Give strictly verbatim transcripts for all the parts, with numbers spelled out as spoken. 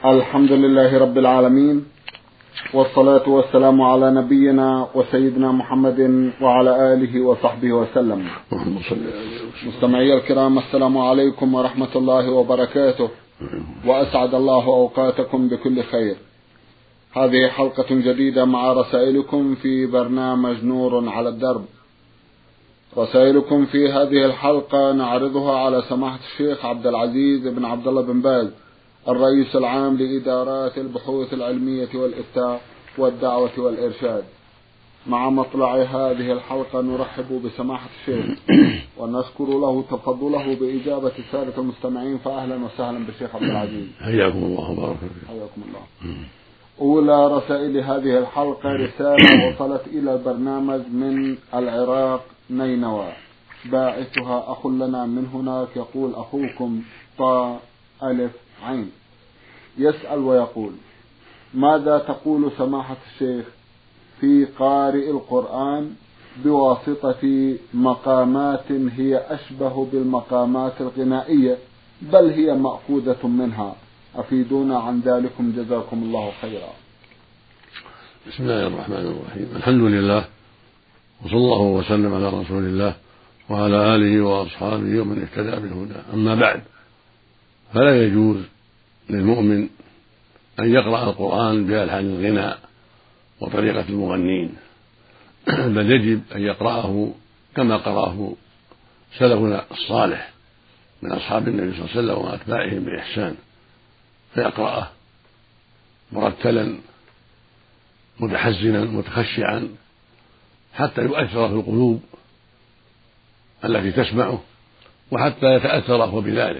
الحمد لله رب العالمين، والصلاة والسلام على نبينا وسيدنا محمد وعلى آله وصحبه وسلم. مستمعي الكرام، السلام عليكم ورحمة الله وبركاته، وأسعد الله أوقاتكم بكل خير. هذه حلقة جديدة مع رسائلكم في برنامج نور على الدرب. رسائلكم في هذه الحلقة نعرضها على سماحة الشيخ عبد العزيز بن عبد الله بن باز، الرئيس العام لإدارات البحوث العلمية والإفتاء والدعوة والإرشاد. مع مطلع هذه الحلقة نرحب بسماحة الشيخ ونشكر له تفضله بإجابة سادة المستمعين، فأهلا وسهلا بالشيخ عبد العزيز. حياكم الله وبارك فيكم. حياكم الله. أولى رسائل هذه الحلقة رسالة وصلت إلى البرنامج من العراق نينوى، باعثها أخ لنا من هناك، يقول أخوكم طا ألف عين، يسأل ويقول: ماذا تقول سماحة الشيخ في قارئ القرآن بواسطة مقامات هي أشبه بالمقامات الغنائية بل هي مأخوذة منها؟ أفيدونا عن ذلكم جزاكم الله خيرا. بسم الله الرحمن الرحيم، الحمد لله، وصلى الله وسلم على رسول الله وعلى آله وأصحابه ومن اهتدى بهداه. أما بعد، فلا يجوز للمؤمن أن يقرأ القرآن بألحان الغناء وطريقة المغنين، بل يجب أن يقرأه كما قرأه سلفنا الصالح من أصحاب النبي صلى الله عليه وسلم وأتباعهم بإحسان، فيقرأه مرتلا متحزنا متخشعا حتى يؤثر في القلوب التي تسمعه وحتى يتأثر هو بذلك.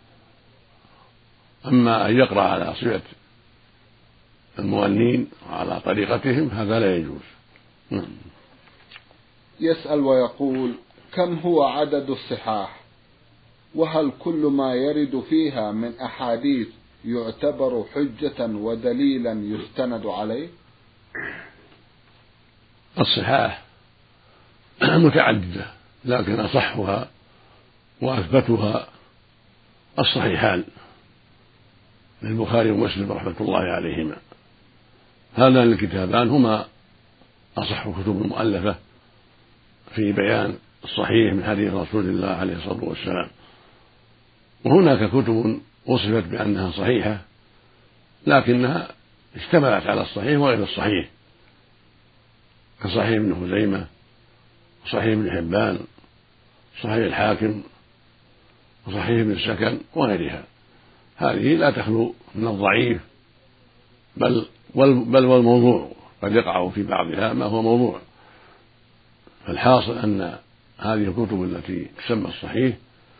أما أن يقرأ على صفة المغنين وعلى طريقتهم هذا لا يجوز. يسأل ويقول: كم هو عدد الصحاح؟ وهل كل ما يرد فيها من أحاديث يعتبر حجة ودليلا يستند عليه؟ الصحاح متعددة، لكن أصحها وأثبتها الصحيحان للبخاري ومسلم رحمة الله عليهما. هذان الكتابان هما أصح كتب المؤلفة في بيان الصحيح من حديث رسول الله عليه الصلاة والسلام. وهناك كتب وصفت بأنها صحيحة لكنها اشتملت على الصحيح وغير الصحيح، كصحيح ابن خزيمة وصحيح ابن حبان وصحيح الحاكم وصحيح ابن السكن وغيرها. هذه لا تخلو من الضعيف بل بل والموضوع، قد يقع في بعضها ما هو موضوع. فالحاصل أن هذه الكتب التي تسمى الصحيح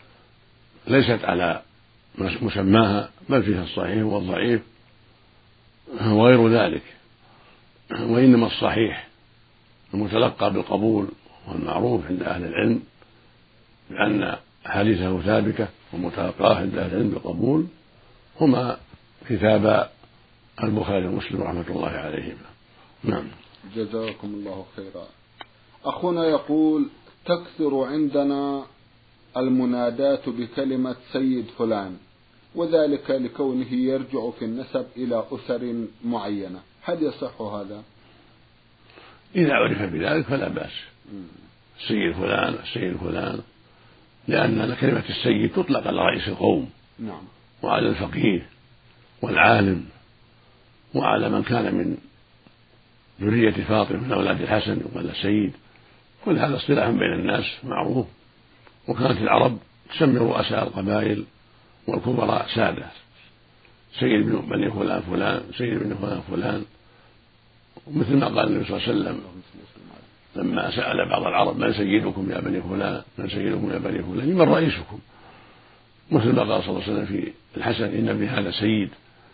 ليست على مسماها، بل فيها الصحيح والضعيف وغير ذلك. وإنما الصحيح المتلقى بالقبول والمعروف عند أهل العلم بأن حديثه ثابتة ومتلقاه عند أهل العلم بالقبول هما كتابا البخاري ومسلم رحمة الله عليهما. نعم. جزاكم الله خيرا. أخونا يقول: تكثر عندنا المنادات بكلمة سيد فلان، وذلك لكونه يرجع في النسب إلى أسر معينة، هل يصح هذا؟ إذا عرف بذلك فلا بأس. السيد فلان السيد فلان، لأن كلمة السيد تطلق على رئيس القوم، نعم، وعلى الفقيه والعالم وعلى من كان من ذرية فاطمة من أولاد الحسن يقال السيد. كل هذا اصطلاح بين الناس معروف. وكانت العرب تسمي رؤساء القبائل والكبراء سادة، سيد بني فلان فلان، سيد بني فلان فلان. ومثل ما قال النبي صلى الله عليه وسلم لما سأل بعض العرب: من سيدكم يا بني فلان؟ من سيدكم يا بني فلان؟ من رئيسكم؟ مثل ما قال صلى الله عليه وسلم في الحسن: إن ابني هذا سيد،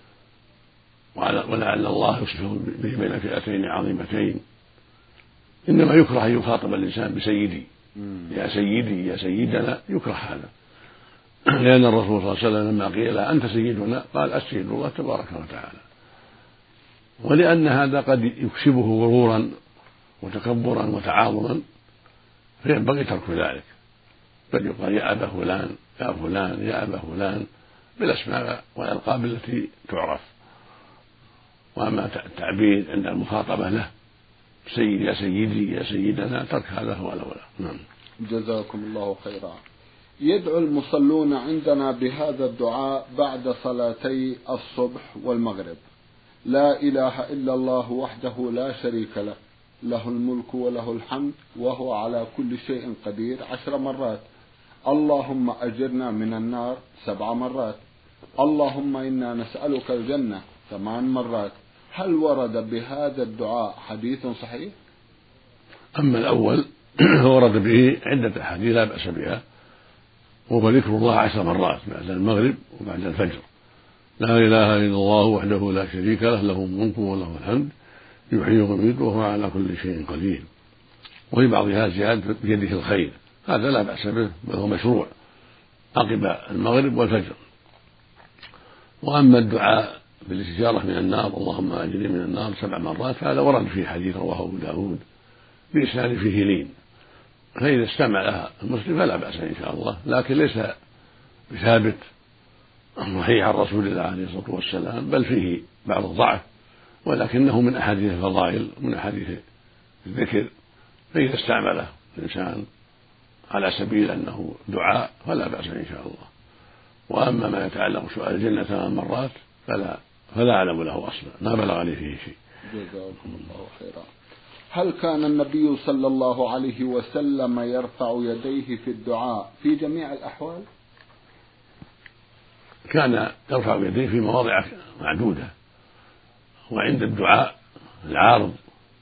ولعل الله يصلح به بين فئتين عظيمتين. إنما يكره أن يخاطب الإنسان بسيدي، يا سيدي يا سيدنا، يكره هذا. لأن الرسول صلى الله عليه وسلم لما قيل: أنت سيدنا؟ قال: السيد الله تبارك وتعالى. ولأن هذا قد يكسبه غرورا وتكبرا وتعاظما، فينبغي ترك ذلك، بل يقال: يا أبا فلان يا فلان يا أبا فلان، بالأسماء والألقاب التي تعرف. وأما التعبير عند المخاطبة له سيد يا سيدي يا سيدنا ترك هذا هو الأولى. نعم. جزاكم الله خيرا. يدعو المصلون عندنا بهذا الدعاء بعد صلاتي الصبح والمغرب: لا إله إلا الله وحده لا شريك له، له الملك وله الحمد وهو على كل شيء قدير عشر مرات، اللهم أجرنا من النار سبع مرات، اللهم إنا نسألك الجنة ثمان مرات. هل ورد بهذا الدعاء حديث صحيح؟ أما الأول ورد به عدة أحاديث لا بأس بها، وهو ذكر الله عشر مرات بعد المغرب وبعد الفجر: لا إله إلا الله وحده لا شريك له، له الملك وله الحمد يحيي ويميت وهو على كل شيء قدير. وفي بعضها زيادة بيده الخير، هذا لا بأس به بل هو مشروع عقب المغرب والفجر. وأما الدعاء بالاستجارة من النار: اللهم أجرني من النار سبع مرات، فهذا ورد في حديث رواه أبو داود بإسناد فيه لين، فإذا استمع لها المسلم فلا بأس إن شاء الله، لكن ليس بثابت صحيح عن رسول الله عليه الصلاة والسلام، بل فيه بعض الضعف، ولكنه من أحاديث الفضائل ومن أحاديث الذكر، فإذا استعمله الإنسان على سبيل أنه دعاء فلا بأس إن شاء الله. وأما ما يتعلق سؤال الجنة ثمان مرات فلا فلا أعلم له أصلا، ما بلغ لي فيه شيء. جزاكم الله خيرا. هل كان النبي صلى الله عليه وسلم يرفع يديه في الدعاء في جميع الأحوال؟ كان يرفع يديه في مواضع معدودة، وعند الدعاء العارض،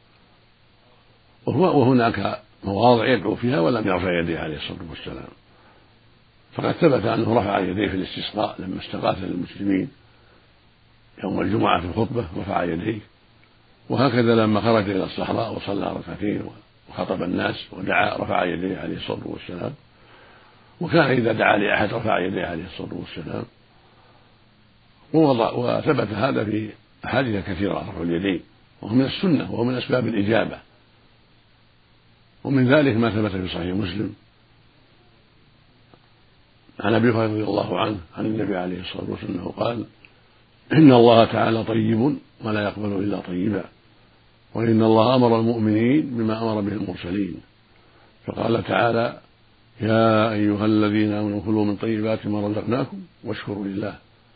وهناك مواضع يدعو فيها ولم يرفع يديه عليه الصلاة والسلام. فقد ثبت أنه رفع يديه في الاستسقاء لما استغاث للمسلمين يوم الجمعة في الخطبة رفع يديه، وهكذا لما خرج إلى الصحراء وصلى ركعتين وخطب الناس ودعا رفع يديه عليه الصلاة والسلام. وكان إذا دعا لأحد رفع يديه عليه الصلاة والسلام. وثبت هذا في أحاديث كثيرة رفع اليدين، وهو من السنة وهو من أسباب الإجابة. ومن ذلك ما ثبت في صحيح مسلم عن أبي هريرة رضي الله عنه عن النبي عليه الصلاة والسلام أنه قال: إن الله تعالى طيب ولا يقبل إلا طيبا، وإن الله أمر المؤمنين بما أمر به المرسلين، فقال تعالى: يا أيها الذين آمنوا كلوا من طيبات ما رزقناكم واشكروا لله،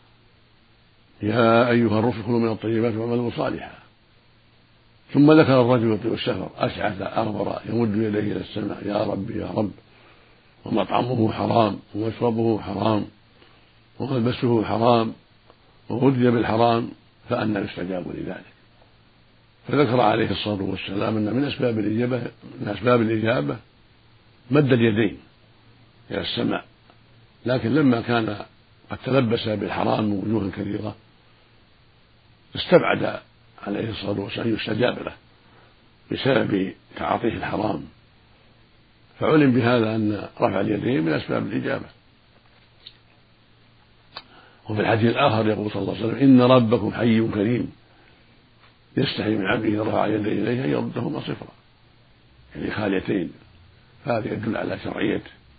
يا أيها الرسل كلوا من الطيبات واعملوا صالحا. ثم ذكر الرجل يطيل السفر أشعث أغبر يمد يديه إلى السماء: يا رب يا رب، ومطعمه حرام ومشربه حرام وملبسه حرام وغذي بالحرام، فأنى يستجاب لذلك. فذكر عليه الصلاة والسلام أن من أسباب الإجابة من أسباب الإجابة مد اليدين إلى السماء، لكن لما كان قد تلبس بالحرام من وجوه كثيرة استبعد عليه الصلاة والسلام يستجاب له بسبب تعاطيه الحرام، فعلم بهذا أن رفع اليدين من أسباب الإجابة. وفي الحديث الآخر يقول صلى الله عليه وسلم: إن ربكم حي كريم يستحي من عبده إذا رفع يديه إليه أن يردهما صفرا، يعني خاليتين. فهذا يدل على شرعية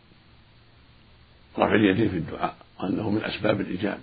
رفع اليدين في الدعاء وأنه من أسباب الإجابة.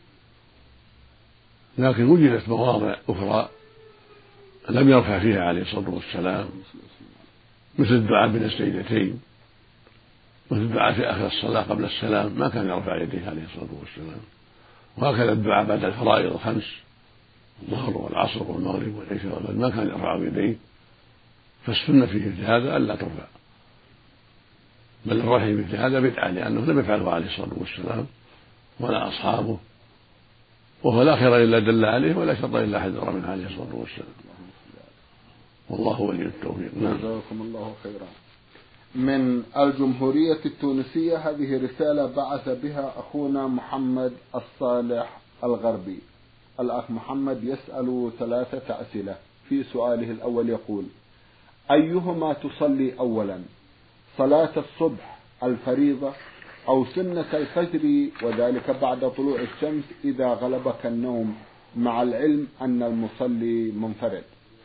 لكن وجدت مواضع أخرى لم يرفع فيها عليه الصلاة والسلام، مثل الدعاء بين السجدتين، مثل الدعاء في آخر الصلاة قبل السلام ما كان يرفع يديه عليه الصلاة والسلام، وهكذا الدعاء بعد الفرائض الخمس الظهر والعصر والمغرب والعشاء والفجر ما كان يرفع يديه. فالسنة في مثل هذا ألا ترفع، بل الرفع في مثل هذا بدعة، لأنه لم يفعله عليه الصلاة والسلام ولا أصحابه، وهو لا خير إلا دل عليه ولا شر إلا حذر منه عليه الصلاة والسلام، والله ولي التوفيق. نعم. جزاكم الله خيرا. من الجمهورية التونسية هذه رسالة بعث بها أخونا محمد الصالح الغربي. الأخ محمد يسأل ثلاثة أسئلة. في سؤاله الأول يقول: أيهما تصلي أولا، صلاة الصبح الفريضة أو سنة الفجر وذلك بعد طلوع الشمس إذا غلبك النوم، مع العلم أن المصلي منفرد؟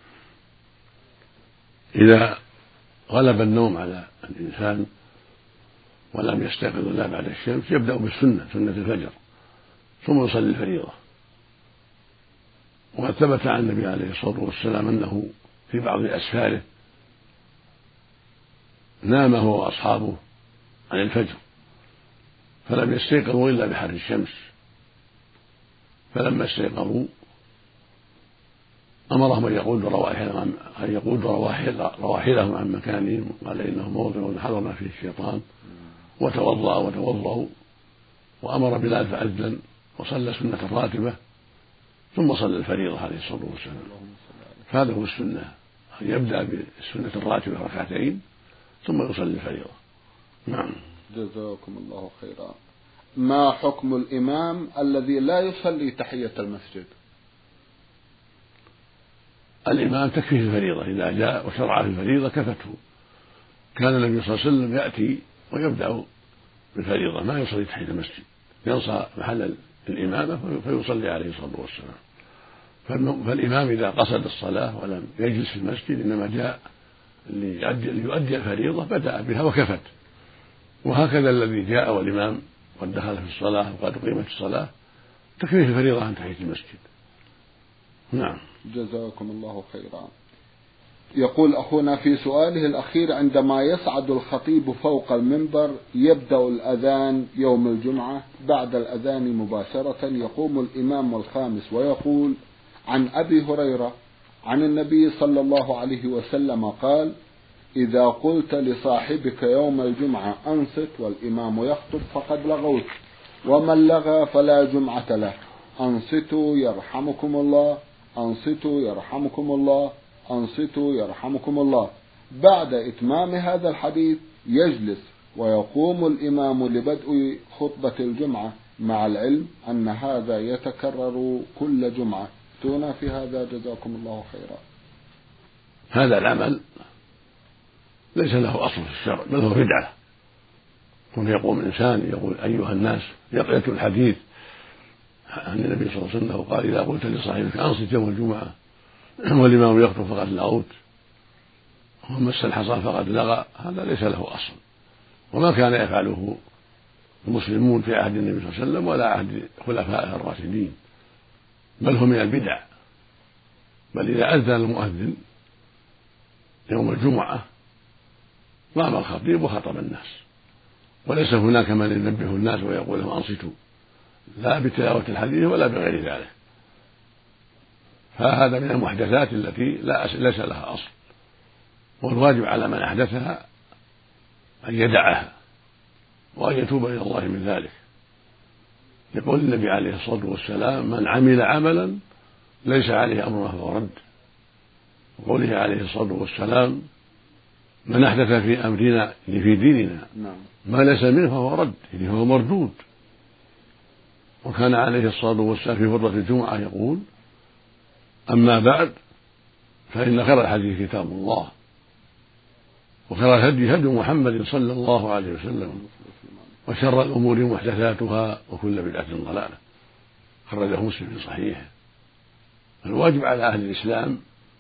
إذا غلب النوم على الإنسان ولم يستيقظ إلا بعد الشمس يبدأ بالسنة، سنة الفجر، ثم يصلي الفريضة. وقد ثبت عن النبي عليه الصلاة والسلام أنه في بعض أسفاره نام هو وأصحابه عن الفجر فلم يستيقظوا إلا بحر الشمس، فلما استيقظوا أمرهم أن يقودوا رواحلهم أن يقودوا رواحلهم عن مكانهم، قال إنه موضع حضرنا فيه الشيطان، وتوضأ وتوضأوا، وأمر بلال فأذن وصلى سنة الراتبة ثم صلى الفريضة عليه الصلاة والسلام. فهذا هو السنة، أن يبدأ بالسنة الراتبة ركعتين ثم يصلي الفريضة. نعم. جزاكم الله خيرا. ما حكم الإمام الذي لا يصلي تحية المسجد؟ الإمام تكفيه الفريضة، إذا جاء وشرع في الفريضة كفته. كان النبي صلى الله عليه وسلم يأتي ويبدأ بالفريضة ما يصلي تحية المسجد، ينصى محل الإمامة فيصلي عليه الصلاة والسلام. فالإمام إذا قصد الصلاة ولم يجلس في المسجد إنما جاء ليؤدي الفريضة بدأ بها وكفت. وهكذا الذي جاء والإمام قد دخل في الصلاة وقد قيمت الصلاة تكفيه الفريضة عن تحية المسجد. نعم. جزاكم الله خيرا. يقول أخونا في سؤاله الأخير: عندما يصعد الخطيب فوق المنبر يبدأ الأذان يوم الجمعة، بعد الأذان مباشرة يقوم الإمام الخامس ويقول: عن أبي هريرة عن النبي صلى الله عليه وسلم قال: إذا قلت لصاحبك يوم الجمعة أنصت والإمام يخطب فقد لغوت، ومن لغى فلا جمعة له، أنصتوا يرحمكم الله، أنصتوا يرحمكم الله، أنصتوا يرحمكم الله. بعد إتمام هذا الحديث يجلس ويقوم الإمام لبدء خطبة الجمعة، مع العلم أن هذا يتكرر كل جمعة. تونا في هذا جزاكم الله خيرا. هذا العمل ليس له أصل في الشرع بل هو بدعة. كون يقوم الإنسان يقول أيها الناس يقرأ الحديث عن النبي صلى الله عليه وسلم قال: إذا قلت لصاحبك أنصت يوم الجمعة والإمام يخطب فقد لغوت، ومس الحصى فقد لغى، هذا ليس له أصل، وما كان يفعله المسلمون في عهد النبي صلى الله عليه وسلم ولا عهد خلفائه الراشدين، بل هو من البدع. بل إذا أذن المؤذن يوم الجمعة قام الخطيب وخطب الناس، وليس هناك من ينبه الناس ويقول لهم أنصتوا، لا بتلاوة الحديث ولا بغير ذلك. فهذا من المحدثات التي لا ليس لها أصل، والواجب على من أحدثها أن يدعها وأن يتوب إلى الله من ذلك. يقول النبي عليه الصلاة والسلام: من عمل عملا ليس عليه أمرنا فهو رد. وقوله عليه الصلاة والسلام: من أحدث في أمرنا في ديننا ما ليس منه فهو رد، يعني هو مردود. وكان عليه الصلاة والسلام في خطبة الجمعة يقول: أما بعد فإن خير الحديث كتاب الله، وخير الهدي هدي محمد صلى الله عليه وسلم، وشر الأمور محدثاتها وكل بدعة ضلالة. خرجه مسلم في صحيحه. الواجب على أهل الإسلام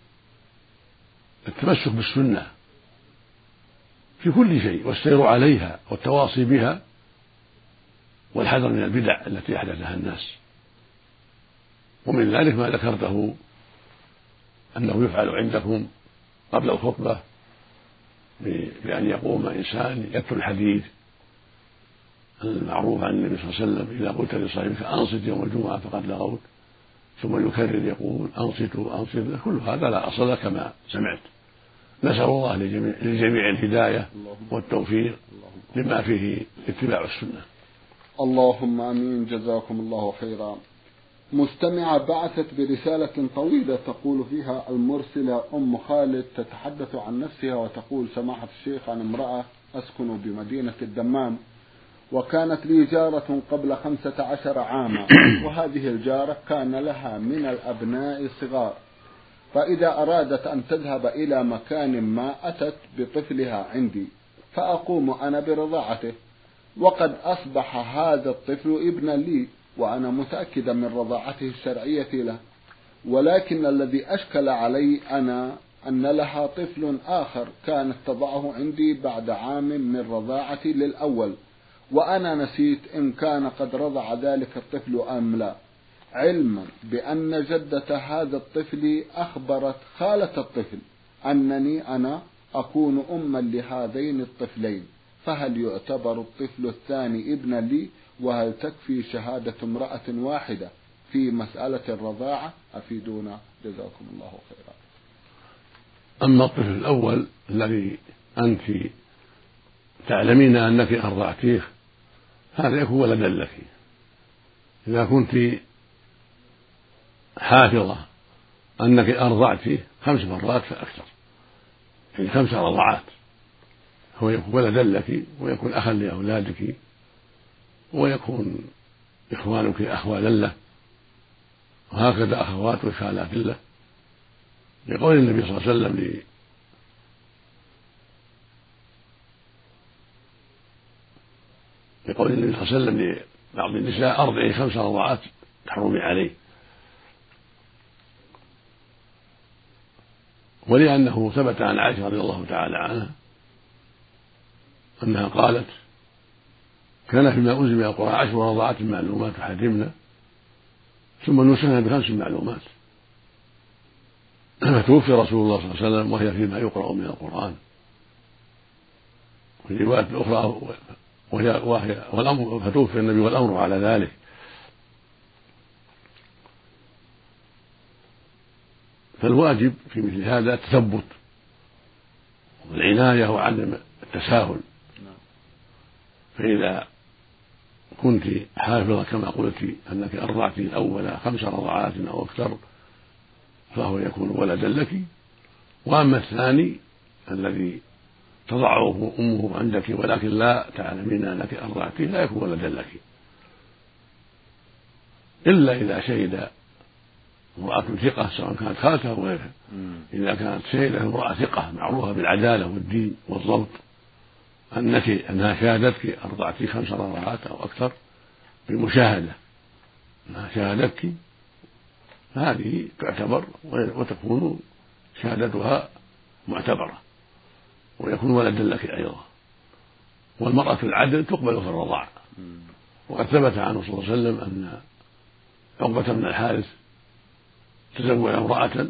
التمسك بالسنة في كل شيء والسير عليها والتواصي بها، والحذر من البدع التي أحدثها الناس. ومن ذلك ما ذكرته أنه يفعل عندكم قبل الخطبة بأن يقوم إنسان يتلو الحديث المعروف عن النبي صلى الله عليه وسلم: إذا قلت لصاحبك أنصت يوم الجمعة فقد لغوت، ثم يكرر يقول أنصتوا أنصتوا. كل هذا لا أصل كما سمعت. نسأل الله لجميع, لجميع الهداية والتوفيق لما فيه اتباع السنة. اللهم آمين. جزاكم الله خيرا. مستمعة بعثت برسالة طويلة تقول فيها المرسلة أم خالد تتحدث عن نفسها وتقول: سماحة الشيخ، عن امرأة أسكن بمدينة الدمام، وكانت لي جارة قبل خمسة عشر عاما، وهذه الجارة كان لها من الأبناء صغار، فإذا أرادت أن تذهب إلى مكان ما أتت بطفلها عندي فأقوم أنا برضاعته، وقد أصبح هذا الطفل ابنا لي وأنا متأكدا من رضاعته الشرعية له، ولكن الذي أشكل علي أنا أن لها طفل آخر كانت تضعه عندي بعد عام من رضاعتي للأول، وأنا نسيت إن كان قد رضع ذلك الطفل أم لا، علما بأن جدة هذا الطفل أخبرت خالة الطفل أنني أنا أكون أما لهذين الطفلين، فهل يعتبر الطفل الثاني ابنا لي؟ وهل تكفي شهادة امرأة واحدة في مسألة الرضاعة؟ أفيدونا جزاكم الله خيرا. أما الطفل الأول الذي أنت تعلمين أنك أرضعتيه هذا يكون ولدا لك. إذا كنت حافظة أنك أرضعتيه خمس مرات فأكثر، يعني خمس رضعات، هو يكون ولدا لك ويكون أخا لأولادك ويكون إخوانك أخوالا له، وهكذا أخوات وخالات له، لقول النبي صلى الله عليه وسلم لي لقول النبي صلى الله عليه وسلم لبعض النساء أرضعي خمس رضعات تحرمي عليه، ولأنه ثبت عن عائشة رضي الله تعالى عنها أنها قالت كان فيما أنزل من القرآن عشر رضعات معلومات حرمنا ثم نسخنا بخمس معلومات، فتوفي رسول الله صلى الله عليه وسلم وهي فيما يقرأ من القرآن. في الروايات الأخرى وهي وهي والأمر فتوفي النبي والأمر على ذلك. فالواجب في مثل هذا التثبت والعناية وعدم التساهل. فإذا كنت حافظة كما قلت أنك أرضعت الأول خمس رضعات أو أكثر فهو يكون ولدا لك. وأما الثاني الذي تضعه أمه عندك ولكن لا تعلمين أنك أرضعته لا يكون ولدا لك، إلا إذا شهد امرأة ثقة سواء كانت خالته أو غيرها. إذا كانت شهدت امرأة ثقة معروفة بالعدالة والدين والضبط أنك أنها شاهدتك أرضعت خمس رضعات أو أكثر بالمشاهدة أنها شاهدتك، فهذه تعتبر وتكون شهادتها معتبرة ويكون ولدا لك أيضا. والمرأة العدل تقبل في الرضاع، وقد ثبت عنه صلى الله عليه وسلم أن عقبة بن الحارث تزوج امرأة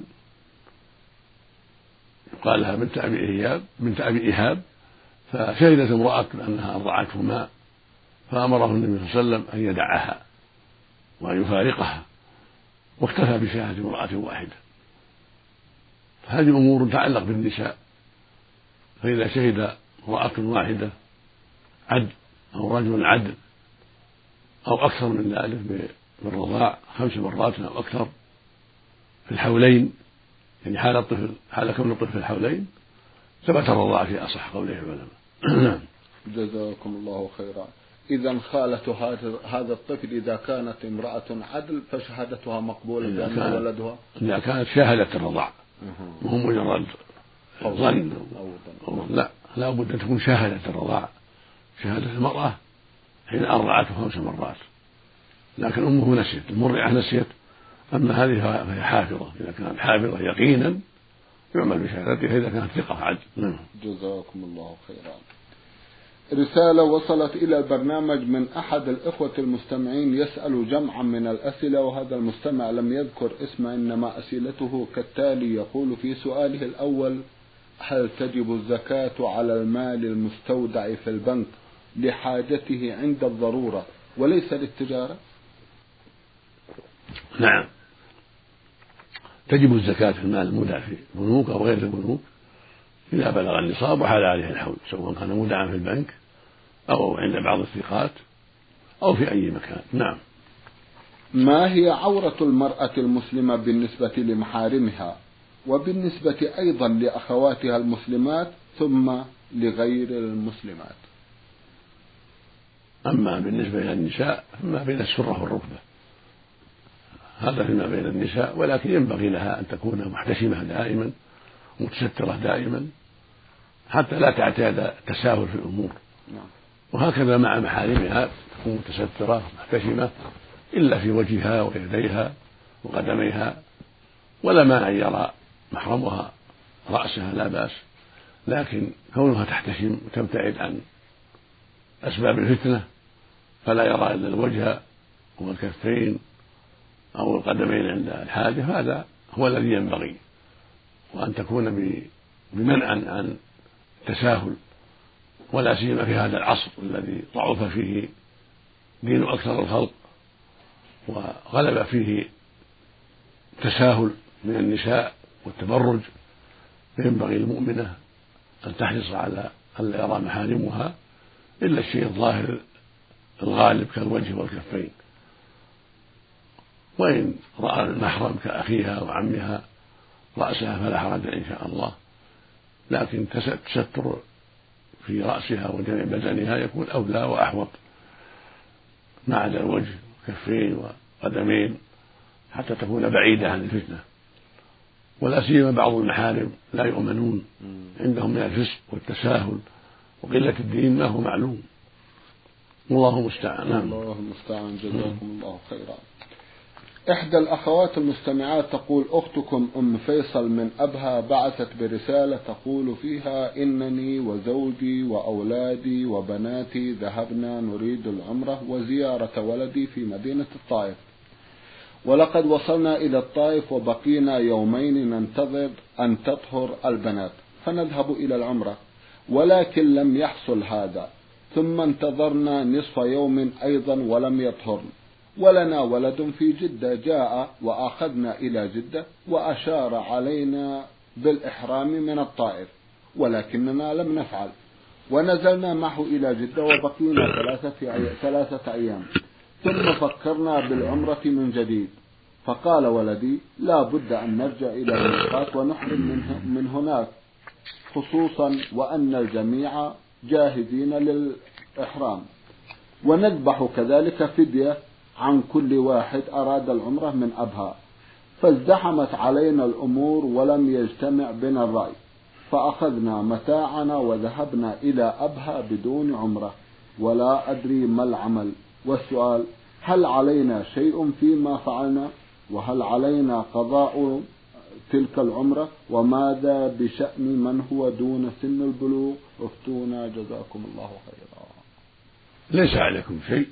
يقال لها بنت أبي إيهاب بنت أبي إيهاب، فشهدت امرأة أنها أرضعتهما فأمره النبي صلى الله عليه وسلم أن يدعها وأن يفارقها، واكتفى بشهادة امرأة واحدة. فهذه أمور تتعلق بالنساء، فإذا شهد امرأة واحدة عدل أو رجل عدل أو أكثر من ذلك بالرضاع خمس مرات أو أكثر في الحولين، يعني حال الطفل حال كون الطفل في الحولين، ثبت الرضاع في أصح قوله العلماء. جزاكم الله خيرا. إذا خالة هذا الطفل إذا كانت امرأة عدل فشهادتها مقبولة بأن ولدها؟ إذا كانت شاهدت الرضاع وهو مجرد ظن، لا لا بد أن تكون شاهدت الرضاع، شهادة المرأة حين أرضعته خمس مرات، لكن أمه نسيت، المرضعة نسيت، أما هذه فهي حافظة. إذا كانت حافظة يقينا يعمل بشهادتها إذا كانت ثقة عدل. جزاكم الله خيرا. رسالة وصلت إلى البرنامج من أحد الإخوة المستمعين يسأل جمعا من الأسئلة، وهذا المستمع لم يذكر اسمه إنما أسئلته كالتالي. يقول في سؤاله الأول: هل تجب الزكاة على المال المستودع في البنك لحاجته عند الضرورة وليس للتجارة؟ نعم، تجب الزكاة في المال المودع في البنوك أو غير البنوك إذا بلغ النصاب وحال عليه الحول، سواء كان مودعا في البنك أو عند بعض الثقات أو في أي مكان. نعم. ما هي عورة المرأة المسلمة بالنسبة لمحارمها وبالنسبة أيضا لأخواتها المسلمات ثم لغير المسلمات؟ أما بالنسبة إلى النساء فما بين السرة والركبة، هذا فيما بين النساء، ولكن ينبغي لها أن تكون محتشمة دائما متسترة دائما حتى لا تعتاد التساهل في الأمور. وهكذا مع محارمها تكون متسترة محتشمة إلا في وجهها ويديها وقدميها، ولا مانع أن يرى محرمها رأسها لا بأس، لكن كونها تحتشم وتبتعد عن أسباب الفتنة فلا يرى إلا الوجه والكفين أو القدمين عند الحاجة، هذا هو الذي ينبغي، وأن تكون بمنع عن التساهل، ولا سيما في هذا العصر الذي ضعف فيه دين أكثر الخلق وغلب فيه التساهل من النساء والتبرج. فينبغي المؤمنة أن تحرص على ألا يرى محارمها إلا الشيء الظاهر الغالب كالوجه والكفين، وإن رأى المحرم كأخيها وعمها رأسها فلا حرج إن شاء الله، لكن تستر في رأسها وجميع بدنها يكون أولى وأحوط ما عدا الوجه والكفين وقدمين، حتى تكون بعيدة عن الفتنة. ولا سيما بعض المحارم لا يؤمنون، عندهم من الفسق والتساهل وقلة الدين ما هو معلوم، والله المستعان. الله المستعان، جزاكم الله خيرا. إحدى الأخوات المستمعات تقول: أختكم أم فيصل من أبها بعثت برسالة تقول فيها: إنني وزوجي وأولادي وبناتي ذهبنا نريد العمرة وزيارة ولدي في مدينة الطائف، ولقد وصلنا إلى الطائف وبقينا يومين ننتظر أن تطهر البنات فنذهب إلى العمرة، ولكن لم يحصل هذا، ثم انتظرنا نصف يوم أيضا ولم يطهرن، ولنا ولد في جدة جاء وأخذنا إلى جدة وأشار علينا بالإحرام من الطائف، ولكننا لم نفعل، ونزلنا معه إلى جدة وبقينا ثلاثة ثلاثة أيام، ثم فكرنا بالعمرة من جديد، فقال ولدي: لا بد أن نرجع إلى الميقات ونحرم من هناك، خصوصا وأن الجميع جاهزين للإحرام، ونذبح كذلك فدية عن كل واحد أراد العمرة من أبها. فازدحمت علينا الأمور ولم يجتمع بنا الرأي، فأخذنا متاعنا وذهبنا إلى أبها بدون عمرة، ولا أدري ما العمل. والسؤال: هل علينا شيء فيما فعلنا؟ وهل علينا قضاء تلك العمرة؟ وماذا بشأن من هو دون سن البلوغ؟ افتونا جزاكم الله خيرا. ليس عليكم شيء،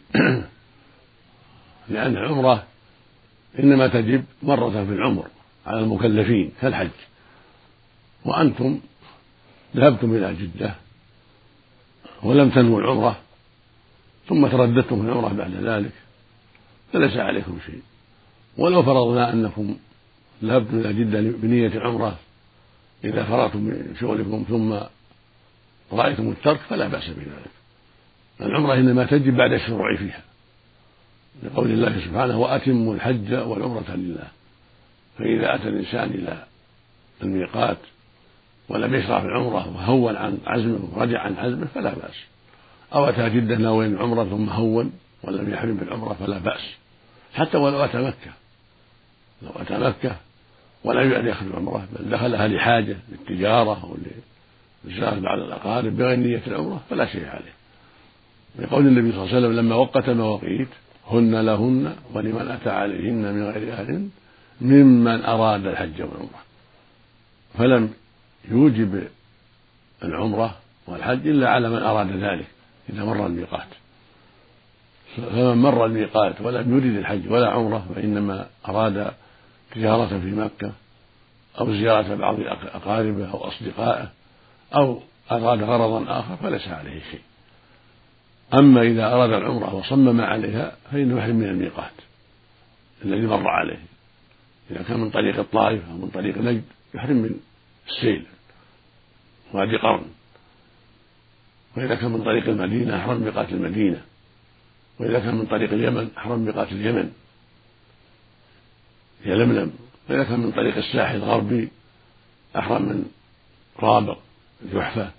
لأن العمرة إنما تجب مرة في العمر على المكلفين كالحج، وأنتم ذهبتم إلى جدة ولم تنووا العمرة ثم ترددتم في العمرة بعد ذلك، فليس عليكم شيء. ولو فرضنا أنكم ذهبتم إلى جدة بنية العمرة إذا فرغتم من شغلكم ثم رأيتم الترك فلا بأس بذلك. العمرة إنما تجب بعد الشروع فيها، لقول الله سبحانه: وأتموا الحج والعمرة لله. فإذا أتى الإنسان إلى الميقات ولم يشرع في العمرة وهون عن عزمه ورجع عن عزمه فلا بأس، أو أتى جدة ناويا العمرة ثم هون ولم يحرم بالعمرة فلا بأس، حتى ولو أتى مكة، لو أتى مكة ولم يعد يأخذ العمرة بل دخلها لحاجة للتجارة أو لزيارة بعض الأقارب بغير نية العمرة فلا شيء عليه، لقول النبي صلى الله عليه وسلم لما وقت المواقيت: هن لهن ولمن أتى عليهن من غير أهل ممن أراد الحج والعمرة. فلم يوجب العمرة والحج إلا على من أراد ذلك إذا مر الميقات، فمن مر الميقات ولم يرد الحج ولا عمرة وإنما أراد تجارة في مكة أو زيارة بعض أقاربه أو أصدقائه أو أراد غرضا آخر فليس عليه شيء. أما إذا أراد العمرة وصمم عليها فإنه يحرم من الميقات الذي مر عليه، إذا كان من طريق الطائف أو من طريق نجد يحرم من السيل وادي قرن، وإذا كان من طريق المدينة أحرم ميقات المدينة، وإذا كان من طريق اليمن أحرم ميقات اليمن يلملم، وإذا كان من طريق الساحل الغربي أحرم من رابغ الجحفة.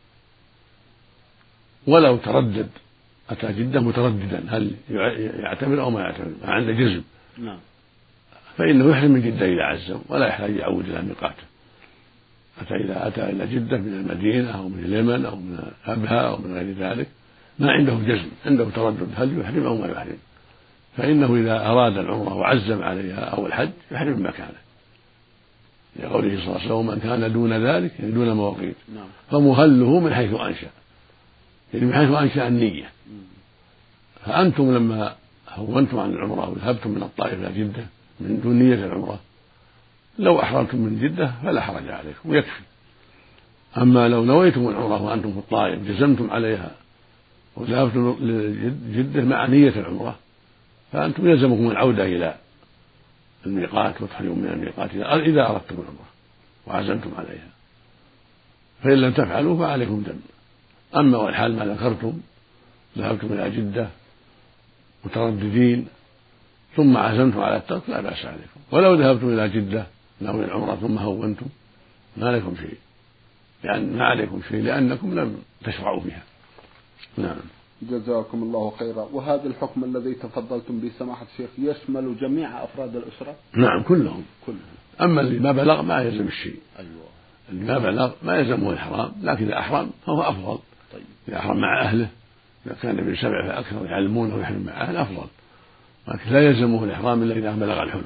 ولو تردد أتى جدة مترددا هل يعتمر أو ما يعتمر ما عنده جزم، فإنه يحرم من جدة إلى عزم ولا يحتاج يعود إلى ميقاته. أتى إذا أتى إلى جدة من المدينة أو من اليمن أو من أبها أو من غير ذلك ما عنده جزم، عنده تردد هل يحرم أو ما يحرم، فإنه إذا أراد العمرة وعزم عليها أو الحج يحرم من مكانه، لقوله صلى الله عليه وسلم: من كان دون ذلك يعني دون مواقيت فمهله من حيث أنشأ، يعني من حيث أنشأ النية. فأنتم لما هونتم عن العمرة وذهبتم من الطائف إلى جدة من دون نية العمرة، لو أحرمتم من جدة فلا حرج عليكم ويكفي. أما لو نويتم العمرة وأنتم في الطائف جزمتم عليها وذهبتم لجدة مع نية العمرة فأنتم يلزمكم العودة إلى الميقات وتحرموا من الميقات إذا أردتم العمرة وعزمتم عليها، فإن لم تفعلوا فعليكم دم. أما والحال ما ذكرتم ذهبتم إلى جدة مترددين ثم عزمتم على الترك لا بأس عليكم، ولو ذهبتم إلى جدة ناوي العمرة ثم هونتم ما عليكم شيء، يعني ما عليكم شيء لأنكم لم تشرعوا فيها. نعم. جزاكم الله خيرا. وهذا الحكم الذي تفضلتم به سماحة الشيخ يشمل جميع أفراد الأسرة؟ نعم كلهم. كلهم. أما اللي ما بلغ ما يلزم الشيء. أيوة. اللي ما بلغ ما يلزمه الإحرام، لكن إذا أحرم فهو أفضل. طيب. إذا أحرم مع أهله، إذا كان من سبع فأكثر يعلمونه ويحرم مع أهله أفضل، لكن لا يلزمه الإحرام إلا إذا بلغ الحلم.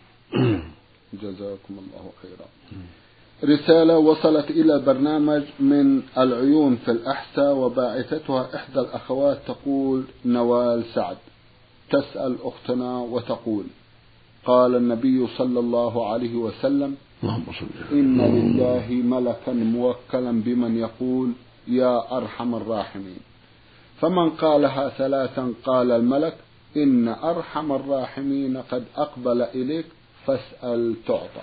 جزاكم الله خيرا. رسالة وصلت إلى البرنامج من العيون في الأحساء وباعثتها إحدى الأخوات تقول نوال سعد، تسأل أختنا وتقول: قال النبي صلى الله عليه وسلم: إن لله ملكا موكلا بمن يقول يا أرحم الراحمين، فمن قالها ثلاثا قال الملك: إن أرحم الراحمين قد أقبل إليك فاسأل تعطى.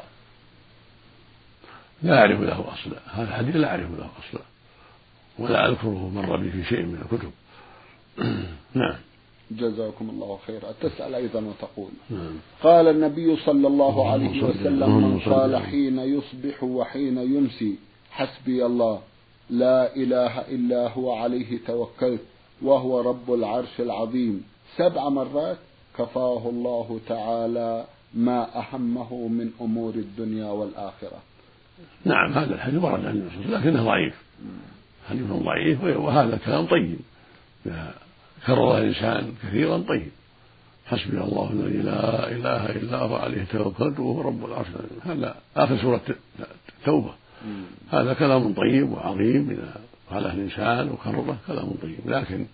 لا أعرف له أصلا، هذا الحديث لا أعرف له أصلا ولا أذكره مر بي في شيء من الكتب. نعم. جزاكم الله خيرا. تسأل أيضا وتقول: نعم. قال النبي صلى الله عليه وسلم: من قال حين يصبح وحين يمسي حسبي الله لا إله إلا هو عليه توكلت وهو رب العرش العظيم سبع مرات كفاه الله تعالى ما أهمه من أمور الدنيا والآخرة. نعم هذا الحديث ورد عن النبي لكنه ضعيف، حديث ضعيف، وهذا كلام طيب إذا كرر الإنسان كثيرا طيب. حسبي الله الذي لا إله إلا هو عليه توكلت وهو رب العرش العظيم، هذا آخر سورة التوبة. هذا كلام طيب وعظيم إذا قاله الإنسان وكرره كلام طيب، لكن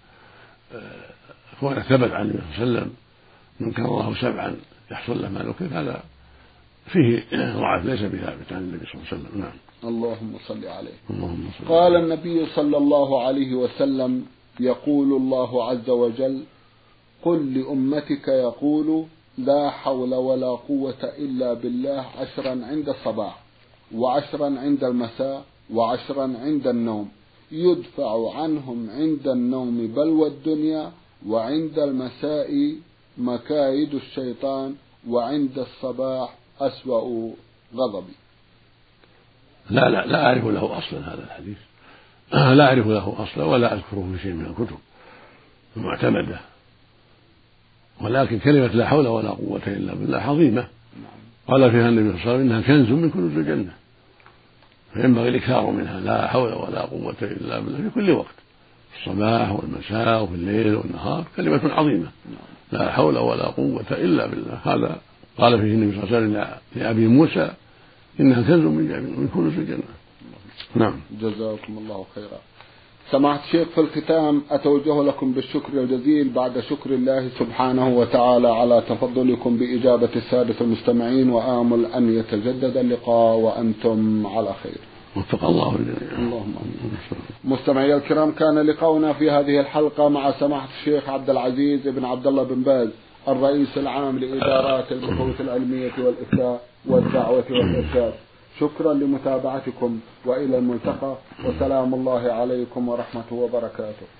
كونه ثبت عن النبي صلى الله عليه وسلم من كرره سبعا يحصل له ما ذكر هذا فيه ضعف ليس بثابت عن النبي صلى الله عليه وسلم. نعم. اللهم صل عليه. اللهم صل. قال النبي صلى الله عليه وسلم: يقول الله عز وجل: قل لأمتك يقول لا حول ولا قوة إلا بالله عشرا عند الصباح وعشرا عند المساء وعشرا عند النوم، يدفع عنهم عند النوم بلوى الدنيا، وعند المساء مكايد الشيطان، وعند الصباح أسوأ غضبي. لا لا لا أعرف له أصلا هذا الحديث، لا أعرف له أصلا ولا أذكره في شيء من الكتب المعتمدة، ولكن كلمة لا حول ولا قوة إلا بالله عظيمة، قال فيها النبي صلى الله عليه وسلم إنها كنز من كنوز الجنة، فينبغي الإكثار منها، لا حول ولا قوة إلا بالله في كل وقت، في الصباح والمساء وفي الليل والنهار، كلمة عظيمة، لا حول ولا قوة إلا بالله. هذا قال فيه النبي صلى الله عليه وسلم لأبي موسى إنها كنز من كنوز الجنة. نعم. جزاكم الله خيرا. سماحة الشيخ، في الختام أتوجه لكم بالشكر الجزيل بعد شكر الله سبحانه وتعالى على تفضلكم بإجابة السادة المستمعين، وآمل أن يتجدد اللقاء وأنتم على خير. وفق الله الجميع. اللهم آمين. مستمعي الكرام، كان لقاؤنا في هذه الحلقة مع سماحة الشيخ عبد العزيز بن عبد الله بن باز، الرئيس العام لإدارات البحوث العلمية والإفتاء والدعوة والإرشاد. شكرا لمتابعتكم وإلى الملتقى، وسلام الله عليكم ورحمته وبركاته.